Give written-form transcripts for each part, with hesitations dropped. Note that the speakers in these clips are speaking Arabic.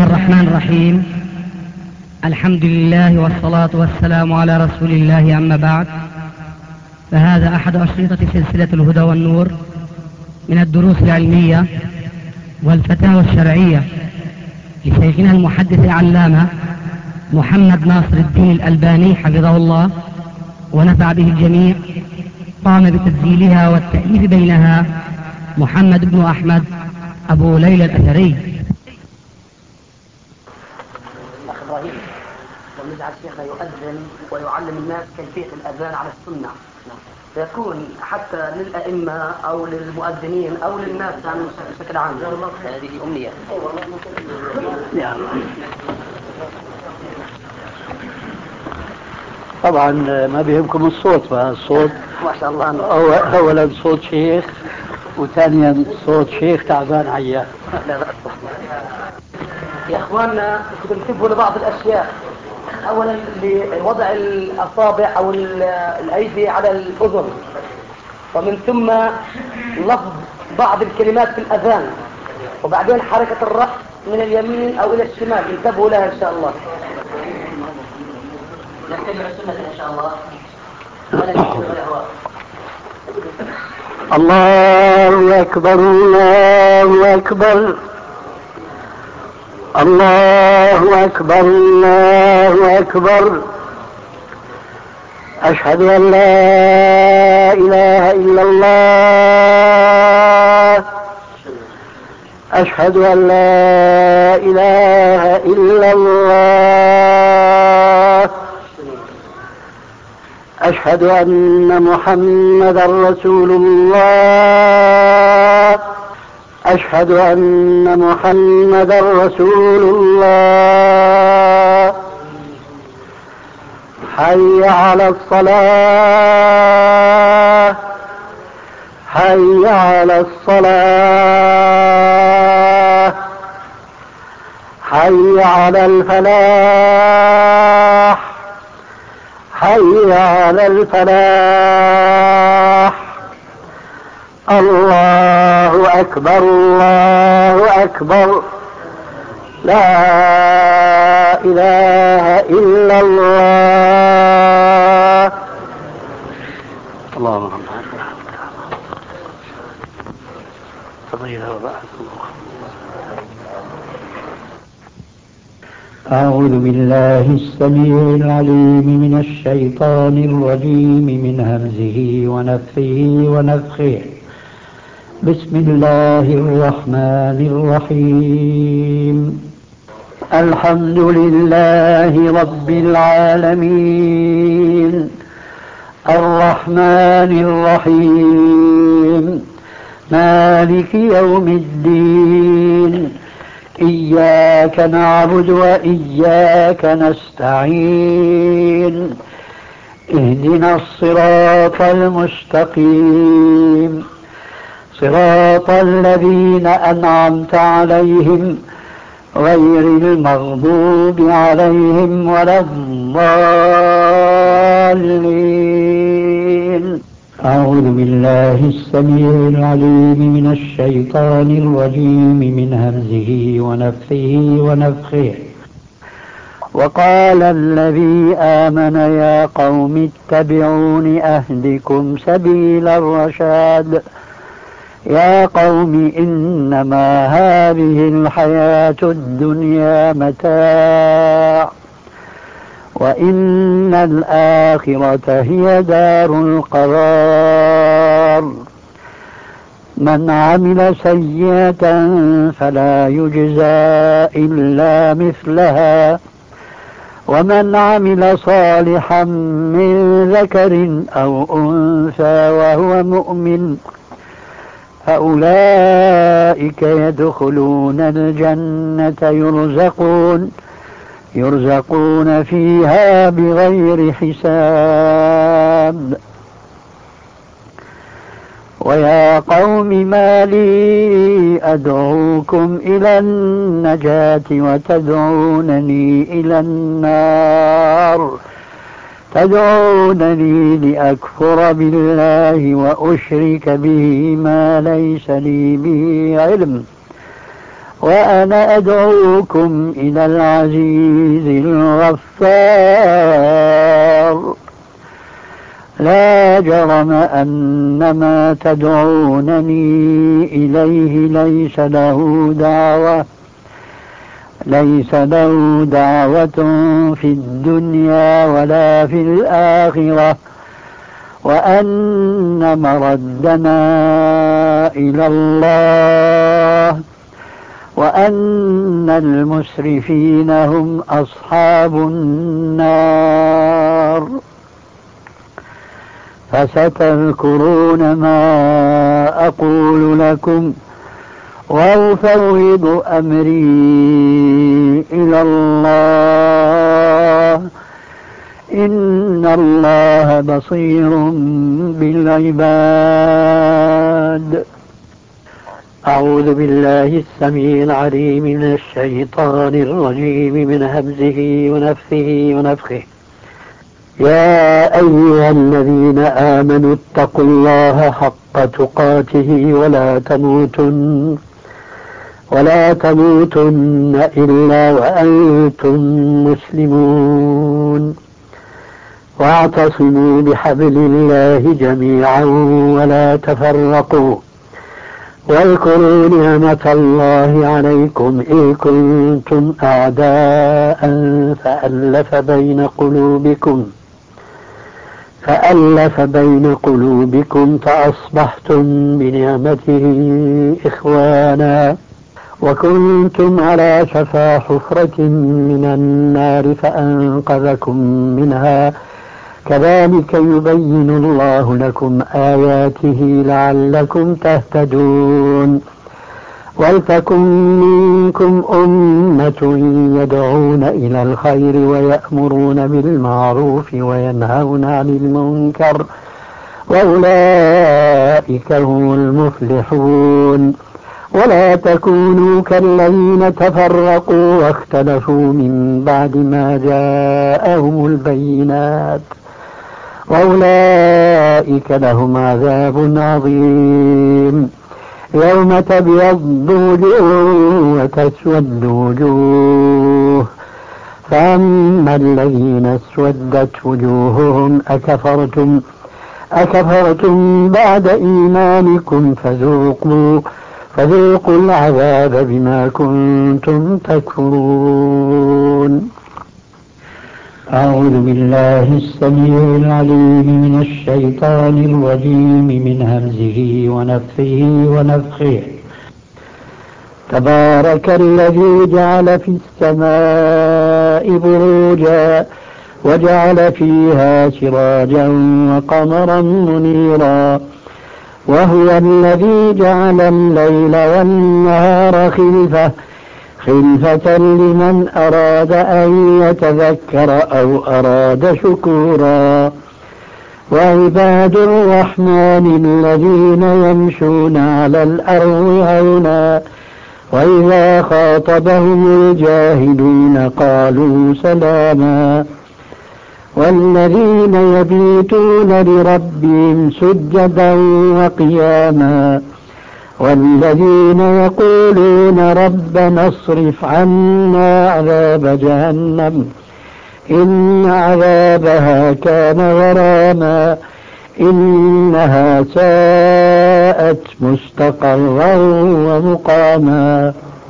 الرحمن الرحيم. الحمد لله والصلاة والسلام على رسول الله، أما بعد، فهذا أحد أشرطة سلسلة الهدى والنور من الدروس العلمية والفتاوى الشرعية لشيخنا المحدث العلامة محمد ناصر الدين الألباني حفظه الله ونفع به الجميع. قام بتسجيلها والتأليف بينها محمد بن أحمد أبو ليلى الأثري. أخ إبراهيم، لو نجعل شيخنا يؤذن ويعلم الناس كيفية الأذان على السنة، فيكون حتى للأئمة أو للمؤذنين أو للناس يعني بشكل عام. هذه أمنية. طبعا ما بيهمكم الصوت، فالصوت ما شاء الله. أولا صوت شيخ، وثانيا صوت شيخ تعبان عيان. لا بأس. يا اخواننا تنتبهوا لبعض الاشياء. اولا لوضع الاصابع او الايدي على الاذن، ومن ثم لفظ بعض الكلمات في الاذان، وبعدين حركة الرأس من اليمين او الى الشمال. انتبهوا لها ان شاء الله. نتبع السنة ان شاء الله ولا نتبع الاهواء. الله أكبر الله أكبر الله أكبر الله أكبر. أشهد أن لا إله إلا الله. أشهد أن لا إله إلا الله. أشهد أن محمدا رسول الله. أشهد أن محمدا رسول الله. حي على الصلاة. حي على الصلاة. حي على الفلاح. حي على الفلاح. الله أكبر الله أكبر. لا إله إلا الله. اللهم أعوذ بالله السميع العليم من الشيطان الرجيم من همزه ونفخه ونفخه. بسم الله الرحمن الرحيم. الحمد لله رب العالمين الرحمن الرحيم مالك يوم الدين. إياك نعبد وإياك نستعين. اهدنا الصراط المستقيم صراط الذين أنعمت عليهم غير المغضوب عليهم ولا الضالين. أعوذ بالله السميع العليم من الشيطان الرجيم من همزه ونفخه ونفخه. وقال الذي آمن يا قوم اتبعون أهدكم سبيل الرشاد. يا قوم إنما هذه الحياة الدنيا متاع وإن الآخرة هي دار القرار. من عمل سيئة فلا يجزى إلا مثلها ومن عمل صالحا من ذكر أو أنثى وهو مؤمن فأولئك يدخلون الجنة يرزقون فيها بغير حساب. ويا قوم ما لي أدعوكم إلى النجاة وتدعونني إلى النار. تدعونني لأكفر بالله وأشرك به ما ليس لي به علم وأنا أدعوكم إلى العزيز الغفار. لا جرم أن ما تدعونني إليه ليس له دعوة في الدنيا ولا في الآخرة، وأن مردنا إلى الله، وأن المسرفين هم أصحاب النار. فستذكرون ما أقول لكم وأفوض أمري إلى الله، إن الله بصير بالعباد. أعوذ بالله السميع العليم من الشيطان الرجيم من همزه ونفثه ونفخه. يا أيها الذين آمنوا اتقوا الله حق تقاته ولا تموتن إلا وأنتم مسلمون. واعتصموا بحبل الله جميعا ولا تفرقوا، واذكروا نعمة الله عليكم إذ كنتم أعداء فألف بين قلوبكم فأصبحتم بنعمته إخوانا، وكنتم على شفا حفرة من النار فأنقذكم منها. كذلك يبين الله لكم آياته لعلكم تهتدون. ولتكن منكم أمة يدعون إلى الخير ويأمرون بالمعروف وينهون عن المنكر، وأولئك هم المفلحون. ولا تكونوا كالذين تفرقوا واختلفوا من بعد ما جاءهم البينات، وأولئك لهم عذاب عظيم. يوم تبيض وجوه وتسود وجوه، فأما الذين اسودت وجوههم أكفرتم بعد إيمانكم فذوقوا العذاب بما كنتم تكفرون. أعوذ بالله السميع العليم من الشيطان الرجيم من همزه ونفثه ونفخه. تبارك الذي جعل في السماء بروجا وجعل فيها سراجا وقمرا منيرا، وهو الذي جعل الليل والنهار خلفة لمن أراد أن يتذكر أو أراد شكورا. وعباد الرحمن الذين يمشون على الأرض هونا وإذا خاطبهم الجاهلون قالوا سلاما. والذين يبيتون لربهم سجدا وقياما، والذين يقولون ربنا اصرف عنا عذاب جهنم إن عذابها كان غراما إنها ساءت مستقرا ومقاما.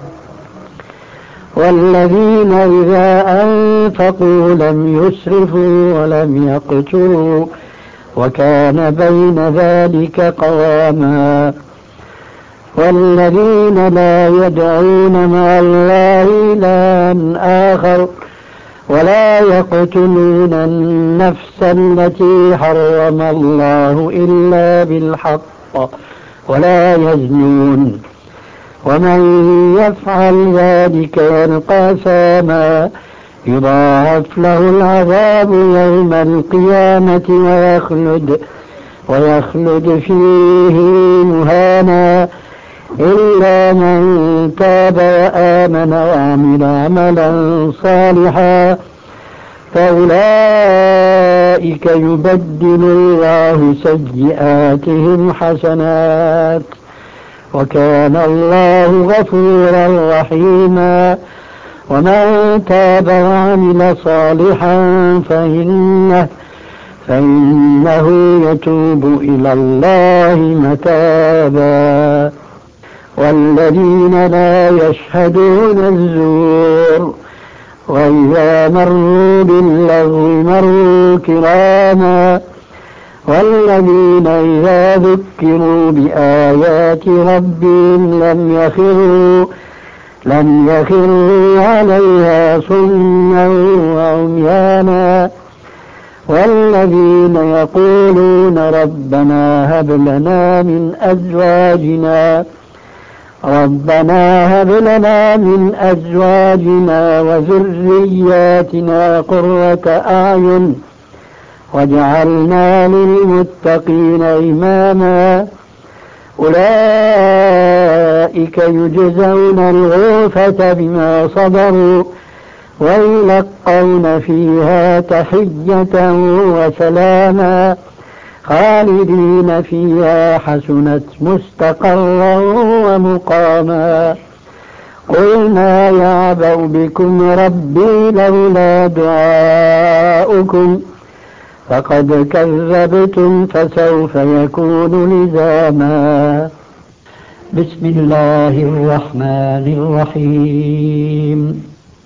والذين إذا أنفقوا لم يسرفوا ولم يقتروا وكان بين ذلك قواما. والذين لا يدعون مع الله إلها آخر ولا يقتلون النفس التي حرم الله إلا بالحق ولا يزنون ومن يفعل ذلك يلقى ثاما يضاعف له العذاب يوم القيامة ويخلد فيه مهانا إلا من تاب وآمن وعمل عملا صالحا فأولئك يبدل الله سيئاتهم حسنات وكان الله غفورا رحيما. ومن تاب وعمل صالحا فإنه يتوب إلى الله متابا. والذين لا يشهدون الزور وإذا مروا باللغو مروا كراما. والذين إذا ذكروا بآيات ربهم لم يخروا عليها صما وعميانا. والذين يقولون ربنا هب لنا من أزواجنا وذرياتنا قرة أعين واجعلنا للمتقين إماما. أولئك يجزون الغرفة بما صبروا ويلقون فيها تحية وسلاما خالدين فيها حسنت مستقرا ومقاما. قل ما يعبأ بكم ربي لولا دعاؤكم فقد كذبتم فسوف يكون لزاما. بسم الله الرحمن الرحيم.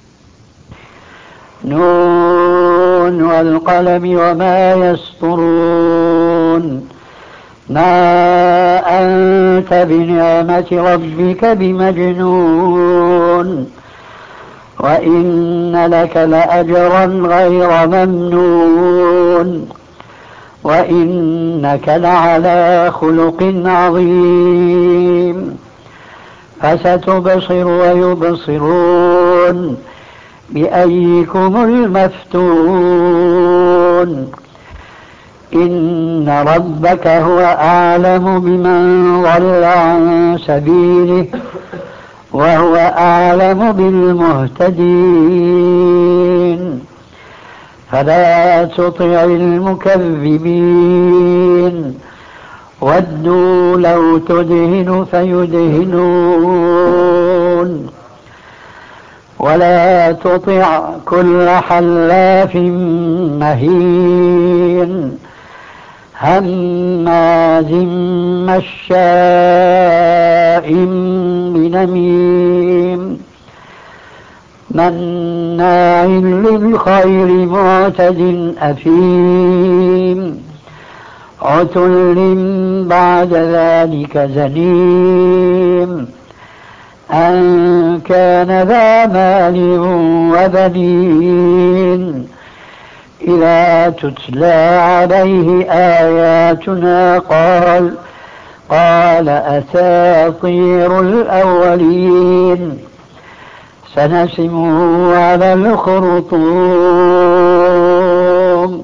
نون والقلم وما يسطرون. ما أنت بنعمة ربك بمجنون وإن لك لأجرا غير ممنون وإنك لعلى خلق عظيم. فستبصر ويبصرون بأيكم المفتون. إن ربك هو أعلم بمن ضل عن سبيله وهو أعلم بالمهتدين. فلا تطع المكذبين ودوا لو تدهن فيدهنون. ولا تطع كل حلاف مهين هماز مشاء بنميم مناع للخير معتد أثيم عتل بعد ذلك زنيم أن كان ذا مال وبنين إذا تتلى عليه آياتنا قال أساطير الأولين سنسمه على الخرطوم.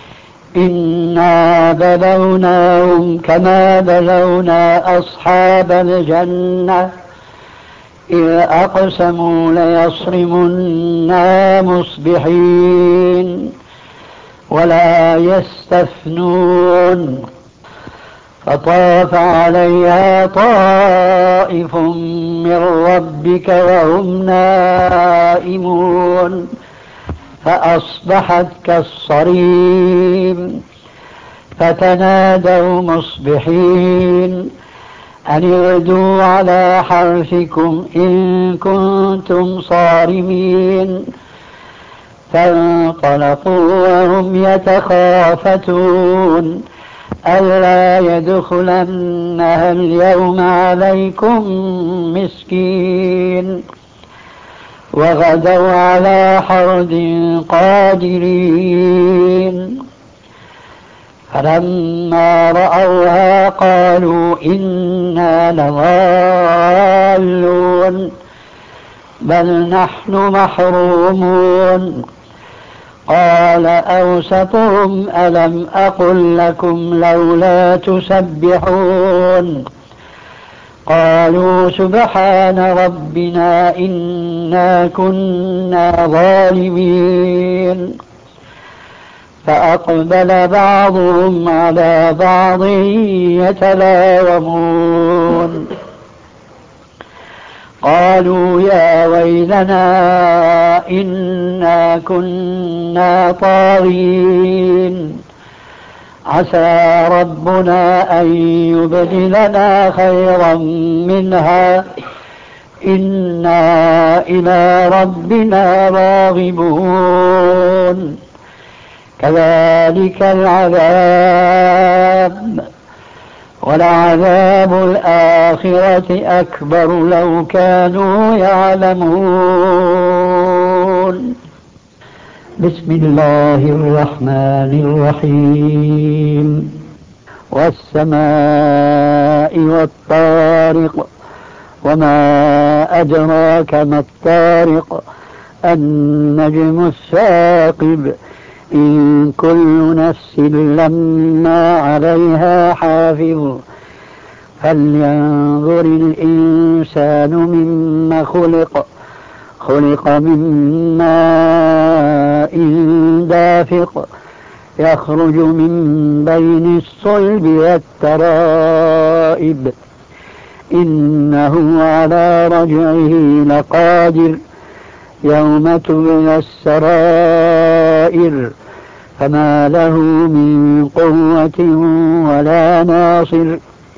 إنا بلوناهم كما بلونا أصحاب الجنة إذ أقسموا ليصرمنا مصبحين ولا يستثنون. فطاف عليها طائف من ربك وهم نائمون فأصبحت كالصريم. فتنادوا مصبحين أن اغدوا على حرثكم إن كنتم صارمين. فانطلقوا وهم يتخافتون ألا يدخلنها اليوم عليكم مسكين. وغدوا على حرد قادرين. فلما رأوها قالوا إنا لضالون بل نحن محرومون. قال أوسطهم ألم أقل لكم لولا تسبحون. قالوا سبحان ربنا إنا كنا ظالمين. فأقبل بعضهم على بعض يتلاومون قالوا يا ويلنا إنا كنا طاغين عسى ربنا أن يبدلنا خيرا منها إنا إلى ربنا راغبون كذلك العذاب ولعذاب الآخرة أكبر لو كانوا يعلمون. بسم الله الرحمن الرحيم. والسماء والطارق وما أدراك ما الطارق النجم الثاقب إن كل نفس لما عليها حافظ فلينظر الإنسان مما خلق من ماء دافق يخرج من بين الصلب والترائب إنه على رجعه لقادر يوم تبلى السرائر فما له من قوة ولا ناصر.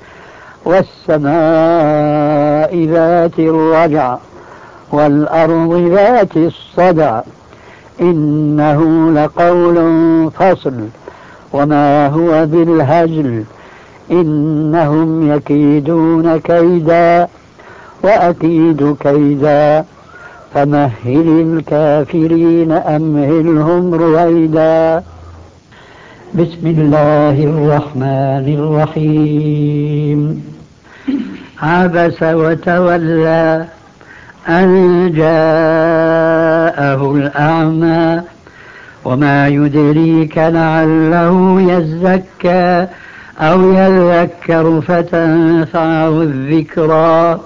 والسماء ذات الرجع والأرض ذات الصدع إنه لقول فصل وما هو بالهزل إنهم يكيدون كيدا وأكيد كيدا فمهل الكافرين أمهلهم رويدا. بسم الله الرحمن الرحيم. عبس وتولى أن جاءه الأعمى وما يدريك لعله يزكى أو يذكر فتنفعه الذكرى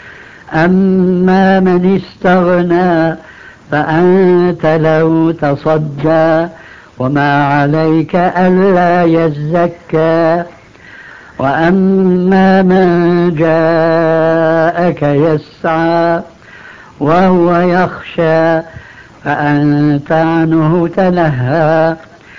أما من استغنى فأنت له تصدى وما عليك ألا يزكى وأما من جاءك يسعى وهو يخشى فأنت عنه تلهى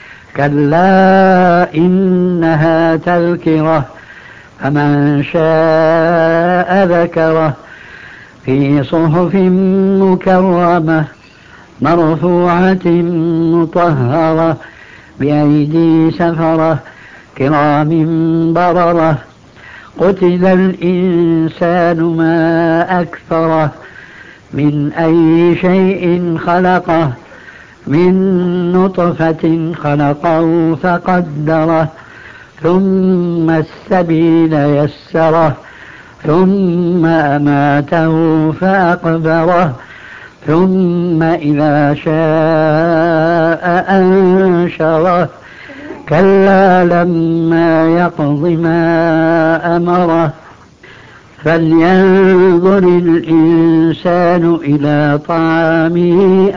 كلا إنها تذكرة فمن شاء ذكره في صحف مكرمة مرفوعة مطهرة بأيدي سفرة كرام بررة قتل الإنسان ما أكفره من أي شيء خلقه من نطفة خلقه فقدره ثم السبيل يسره ثم أماته فأقبره ثم إذا شاء أنشره كلا لما يقض ما أمره فلينظر الإنسان إلى طعامه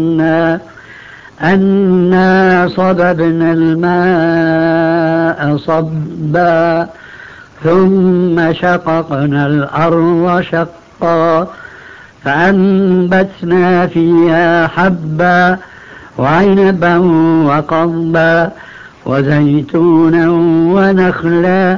أنا صببنا الماء صبا ثم شققنا الأرض شقا فأنبتنا فيها حبا وعنبا وقضبا وزيتونا ونخلا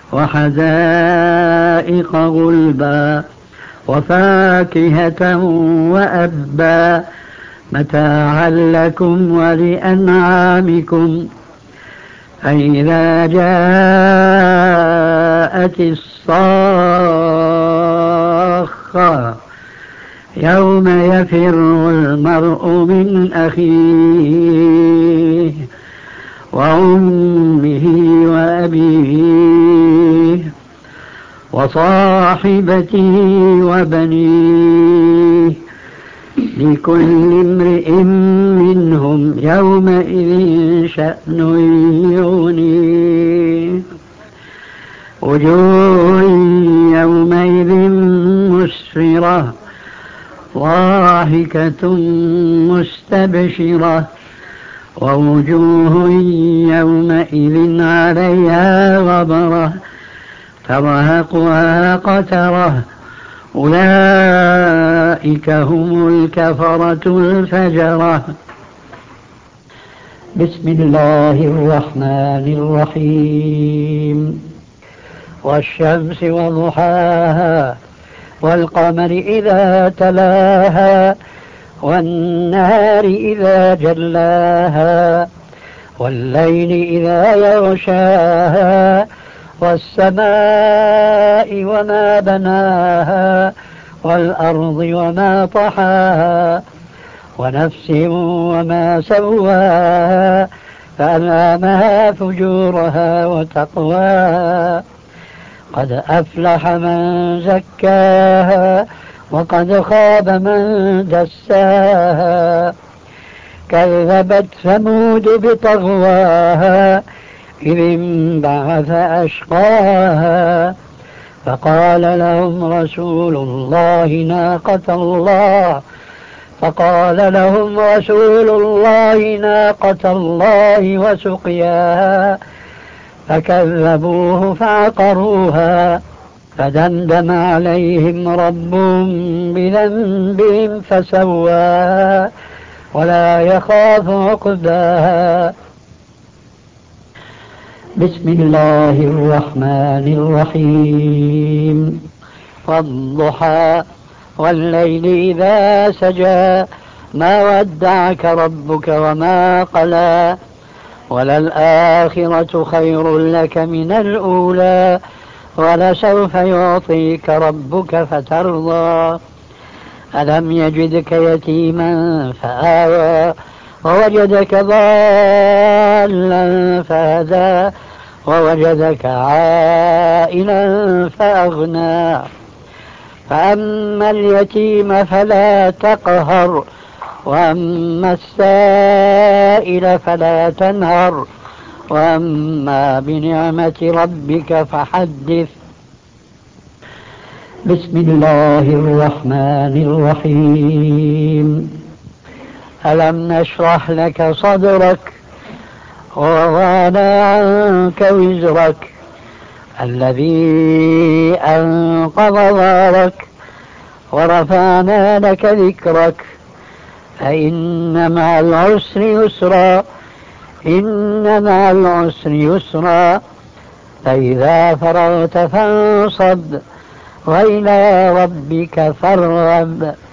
وحدائق غلبا وفاكهة وأبا متاعا لكم ولأنعامكم فإذا جاءت الصاخة يوم يفر المرء من أخيه وأمه وأبيه وصاحبته وبنيه لكل امرئ منهم يومئذ شأن يغنيه وجوه يومئذ مسفرة ضاحكة مستبشرة ووجوه يومئذ عليها غبرة ترهقها قترة أولئك هم الكفرة الفجرة. بسم الله الرحمن الرحيم. والشمس وضحاها والقمر إذا تلاها والنهار إذا جلاها والليل إذا يغشاها والسماء وما بناها والأرض وما طحاها ونفس وما سواها فألهمها فجورها وتقواها قد أفلح من زكاها وقد خاب من دساها كذبت ثمود بطغواها إذ انبعث أشقاها فقال لهم رسول الله ناقة الله وسقياها فكذبوه فعقروها فدمدم عليهم ربهم بذنبهم فسواها ولا يخاف عقباها. بسم الله الرحمن الرحيم. والضحى والليل إذا سجى ما ودعك ربك وما قلى وللآخرة خير لك من الأولى ولسوف يعطيك ربك فترضى ألم يجدك يتيما فآوى ووجدك ضالا فهدى ووجدك عائلا فأغنى فأما اليتيم فلا تقهر وأما السائل فلا تنهر وأما بنعمة ربك فحدث. بسم الله الرحمن الرحيم. ألم نشرح لك صدرك ووضعنا عنك وزرك الذي أنقض ظهرك ورفعنا لك ذكرك فإن مع العسر يسرا فإذا فرغت فانصب وإلى ربك فارغب.